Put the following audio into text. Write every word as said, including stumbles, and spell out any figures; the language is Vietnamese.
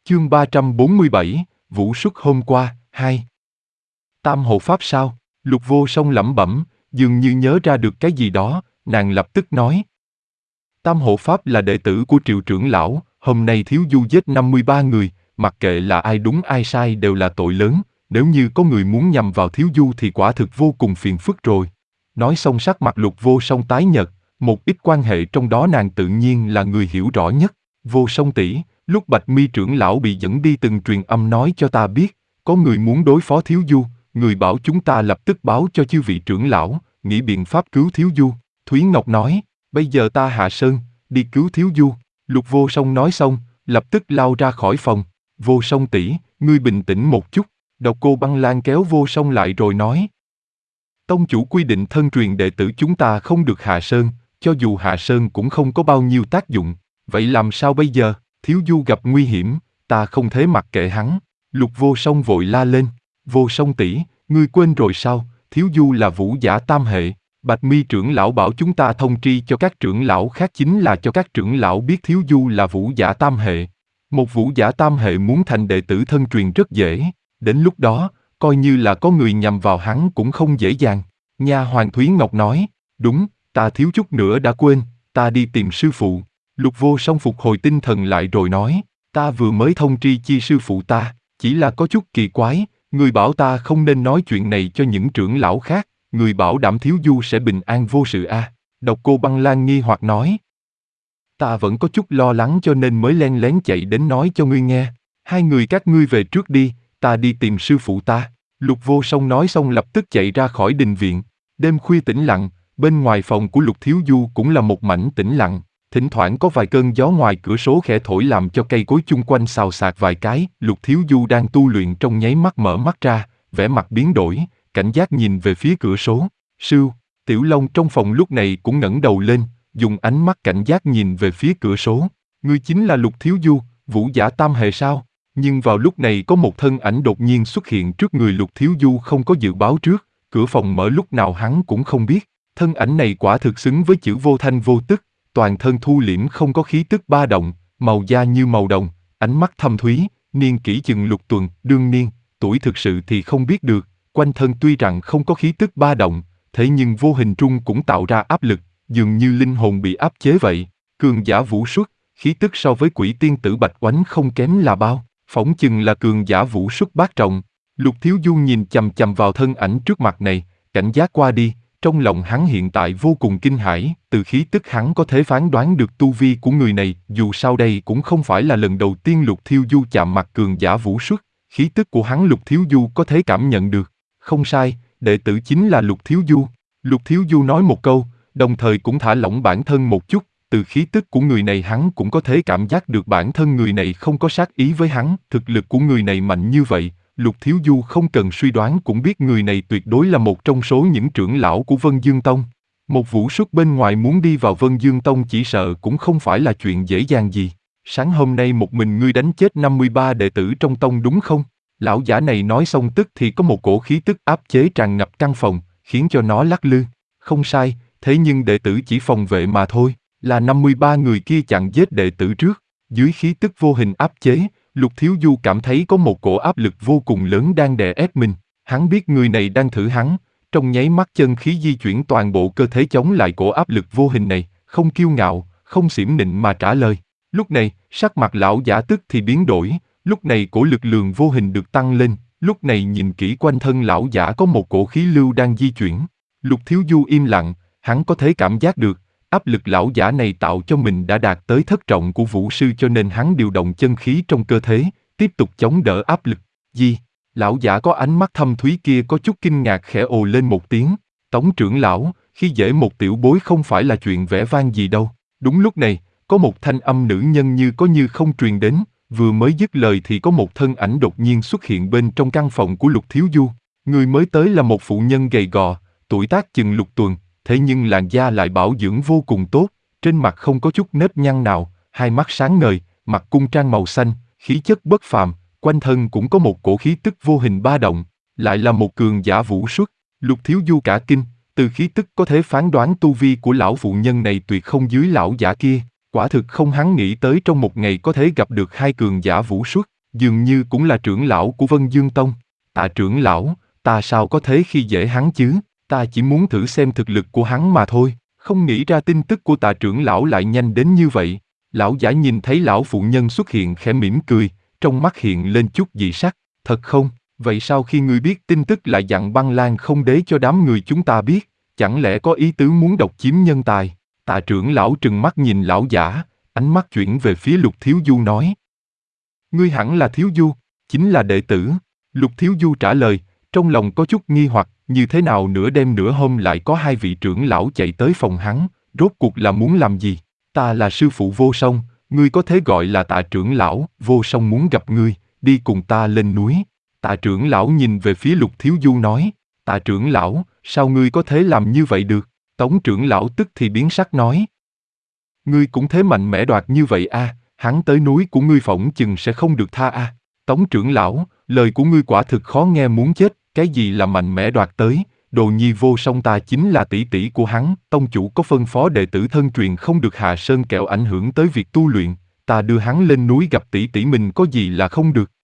Chương ba trăm bốn mươi bảy, Vũ Xuất hôm qua, hai. Tam hộ pháp sao? Lục Vô Song lẩm bẩm, dường như nhớ ra được cái gì đó, nàng lập tức nói. Tam hộ pháp là đệ tử của Triệu trưởng lão, hôm nay Thiếu Du giết năm mươi ba người, mặc kệ là ai đúng ai sai đều là tội lớn, nếu như có người muốn nhằm vào Thiếu Du thì quả thực vô cùng phiền phức rồi. Nói xong sắc mặt Lục Vô Song tái nhợt, một ít quan hệ trong đó nàng tự nhiên là người hiểu rõ nhất. Vô Song tỷ, lúc Bạch Mi trưởng lão bị dẫn đi từng truyền âm nói cho ta biết, có người muốn đối phó Thiếu Du, người bảo chúng ta lập tức báo cho chư vị trưởng lão, nghĩ biện pháp cứu Thiếu Du. Thúy Ngọc nói, bây giờ ta hạ sơn, đi cứu Thiếu Du. Lục Vô Song nói xong, lập tức lao ra khỏi phòng. Vô Song tỷ, ngươi bình tĩnh một chút. Độc Cô Băng Lan kéo Vô Song lại rồi nói. Tông chủ quy định thân truyền đệ tử chúng ta không được hạ sơn, cho dù hạ sơn cũng không có bao nhiêu tác dụng. Vậy làm sao bây giờ? Thiếu Du gặp nguy hiểm, ta không thể mặc kệ hắn. Lục Vô Song vội la lên. Vô Song tỷ, ngươi quên rồi sao? Thiếu Du là vũ giả tam hệ. Bạch Mi trưởng lão bảo chúng ta thông tri cho các trưởng lão khác chính là cho các trưởng lão biết Thiếu Du là vũ giả tam hệ. Một vũ giả tam hệ muốn thành đệ tử thân truyền rất dễ. Đến lúc đó, coi như là có người nhằm vào hắn cũng không dễ dàng. Nha Hoàng Thúy Ngọc nói, đúng, ta thiếu chút nữa đã quên, ta đi tìm sư phụ. Lục Vô Song phục hồi tinh thần lại rồi nói, ta vừa mới thông tri chi sư phụ ta, chỉ là có chút kỳ quái, người bảo ta không nên nói chuyện này cho những trưởng lão khác, người bảo đảm Thiếu Du sẽ bình an vô sự a. À. Độc Cô Băng Lan nghi hoặc nói, ta vẫn có chút lo lắng cho nên mới len lén chạy đến nói cho ngươi nghe, hai người các ngươi về trước đi, ta đi tìm sư phụ ta. Lục Vô Song nói xong lập tức chạy ra khỏi đình viện. Đêm khuya tĩnh lặng, bên ngoài phòng của Lục Thiếu Du cũng là một mảnh tĩnh lặng. Thỉnh thoảng có vài cơn gió ngoài cửa sổ khẽ thổi làm cho cây cối chung quanh xào xạc vài cái. Lục Thiếu Du đang tu luyện trong nháy mắt mở mắt ra, vẻ mặt biến đổi, cảnh giác nhìn về phía cửa sổ. Sưu, Tiểu Long trong phòng lúc này cũng ngẩng đầu lên, dùng ánh mắt cảnh giác nhìn về phía cửa sổ. Ngươi chính là Lục Thiếu Du, vũ giả tam hệ sao? Nhưng vào lúc này có một thân ảnh đột nhiên xuất hiện trước người Lục Thiếu Du không có dự báo trước, cửa phòng mở lúc nào hắn cũng không biết. Thân ảnh này quả thực xứng với chữ vô thanh vô tức, toàn thân thu liễm không có khí tức ba động, màu da như màu đồng, ánh mắt thâm thúy, niên kỷ chừng lục tuần, đương niên, tuổi thực sự thì không biết được, quanh thân tuy rằng không có khí tức ba động, thế nhưng vô hình trung cũng tạo ra áp lực, dường như linh hồn bị áp chế vậy. Cường giả vũ xuất, khí tức so với quỷ tiên tử Bạch Oánh không kém là bao, phỏng chừng là cường giả vũ xuất bát trọng. Lục Thiếu Du nhìn chằm chằm vào thân ảnh trước mặt này, cảnh giác qua đi, trong lòng hắn hiện tại vô cùng kinh hãi, từ khí tức hắn có thể phán đoán được tu vi của người này, dù sau đây cũng không phải là lần đầu tiên Lục Thiếu Du chạm mặt cường giả vũ xuất, khí tức của hắn Lục Thiếu Du có thể cảm nhận được. Không sai, đệ tử chính là Lục Thiếu Du. Lục Thiếu Du nói một câu, đồng thời cũng thả lỏng bản thân một chút, từ khí tức của người này hắn cũng có thể cảm giác được bản thân người này không có sát ý với hắn, thực lực của người này mạnh như vậy. Lục Thiếu Du không cần suy đoán cũng biết người này tuyệt đối là một trong số những trưởng lão của Vân Dương Tông. Một vũ xuất bên ngoài muốn đi vào Vân Dương Tông chỉ sợ cũng không phải là chuyện dễ dàng gì. Sáng hôm nay một mình ngươi đánh chết năm mươi ba đệ tử trong tông đúng không? Lão giả này nói xong tức thì có một cổ khí tức áp chế tràn ngập căn phòng, khiến cho nó lắc lư. Không sai, thế nhưng đệ tử chỉ phòng vệ mà thôi, là năm mươi ba người kia chặn giết đệ tử trước. Dưới khí tức vô hình áp chế, Lục Thiếu Du cảm thấy có một cổ áp lực vô cùng lớn đang đè ép mình. Hắn biết người này đang thử hắn, trong nháy mắt chân khí di chuyển toàn bộ cơ thể chống lại cổ áp lực vô hình này, không kiêu ngạo, không xiểm nịnh mà trả lời. Lúc này, sắc mặt lão giả tức thì biến đổi, lúc này cổ lực lượng vô hình được tăng lên, lúc này nhìn kỹ quanh thân lão giả có một cổ khí lưu đang di chuyển. Lục Thiếu Du im lặng, hắn có thể cảm giác được, áp lực lão giả này tạo cho mình đã đạt tới thất trọng của vũ sư cho nên hắn điều động chân khí trong cơ thể, tiếp tục chống đỡ áp lực. Gì? Lão giả có ánh mắt thâm thúy kia có chút kinh ngạc khẽ ồ lên một tiếng. Tống trưởng lão, khi dễ một tiểu bối không phải là chuyện vẻ vang gì đâu. Đúng lúc này, có một thanh âm nữ nhân như có như không truyền đến, vừa mới dứt lời thì có một thân ảnh đột nhiên xuất hiện bên trong căn phòng của Lục Thiếu Du. Người mới tới là một phụ nhân gầy gò, tuổi tác chừng lục tuần, thế nhưng làn da lại bảo dưỡng vô cùng tốt, trên mặt không có chút nếp nhăn nào, hai mắt sáng ngời, mặt cung trang màu xanh, khí chất bất phàm, quanh thân cũng có một cổ khí tức vô hình ba động, lại là một cường giả vũ xuất. Lục Thiếu Du cả kinh, từ khí tức có thể phán đoán tu vi của lão phụ nhân này tuyệt không dưới lão giả kia, quả thực không hắn nghĩ tới trong một ngày có thể gặp được hai cường giả vũ xuất. dường như cũng là trưởng lão của Vân Dương Tông. Tạ trưởng lão, ta sao có thế khi dễ hắn chứ, ta chỉ muốn thử xem thực lực của hắn mà thôi, không nghĩ ra tin tức của Tạ trưởng lão lại nhanh đến như vậy. Lão giả nhìn thấy lão phụ nhân xuất hiện khẽ mỉm cười, trong mắt hiện lên chút dị sắc, thật không, vậy sao khi ngươi biết tin tức lại dặn Băng Lan không đế cho đám người chúng ta biết, chẳng lẽ có ý tứ muốn độc chiếm nhân tài? Tạ trưởng lão trừng mắt nhìn lão giả, ánh mắt chuyển về phía Lục Thiếu Du nói. Ngươi hẳn là Thiếu Du, chính là đệ tử. Lục Thiếu Du trả lời, trong lòng có chút nghi hoặc, như thế nào nửa đêm nửa hôm lại có hai vị trưởng lão chạy tới phòng hắn, rốt cuộc là muốn làm gì? Ta là sư phụ Vô Song, ngươi có thể gọi là Tạ trưởng lão, Vô Song muốn gặp ngươi, đi cùng ta lên núi. Tạ trưởng lão nhìn về phía Lục Thiếu Du nói, Tạ trưởng lão, sao ngươi có thể làm như vậy được? Tống trưởng lão tức thì biến sắc nói. Ngươi cũng thế mạnh mẽ đoạt như vậy a, à, hắn tới núi của ngươi phỏng chừng sẽ không được tha a. À. Tống trưởng lão, lời của ngươi quả thực khó nghe muốn chết, cái gì là mạnh mẽ đoạt tới, Đồ Nhi Vô Song ta chính là tỷ tỷ của hắn, tông chủ có phân phó đệ tử thân truyền không được hạ sơn kẹo ảnh hưởng tới việc tu luyện, ta đưa hắn lên núi gặp tỷ tỷ mình có gì là không được.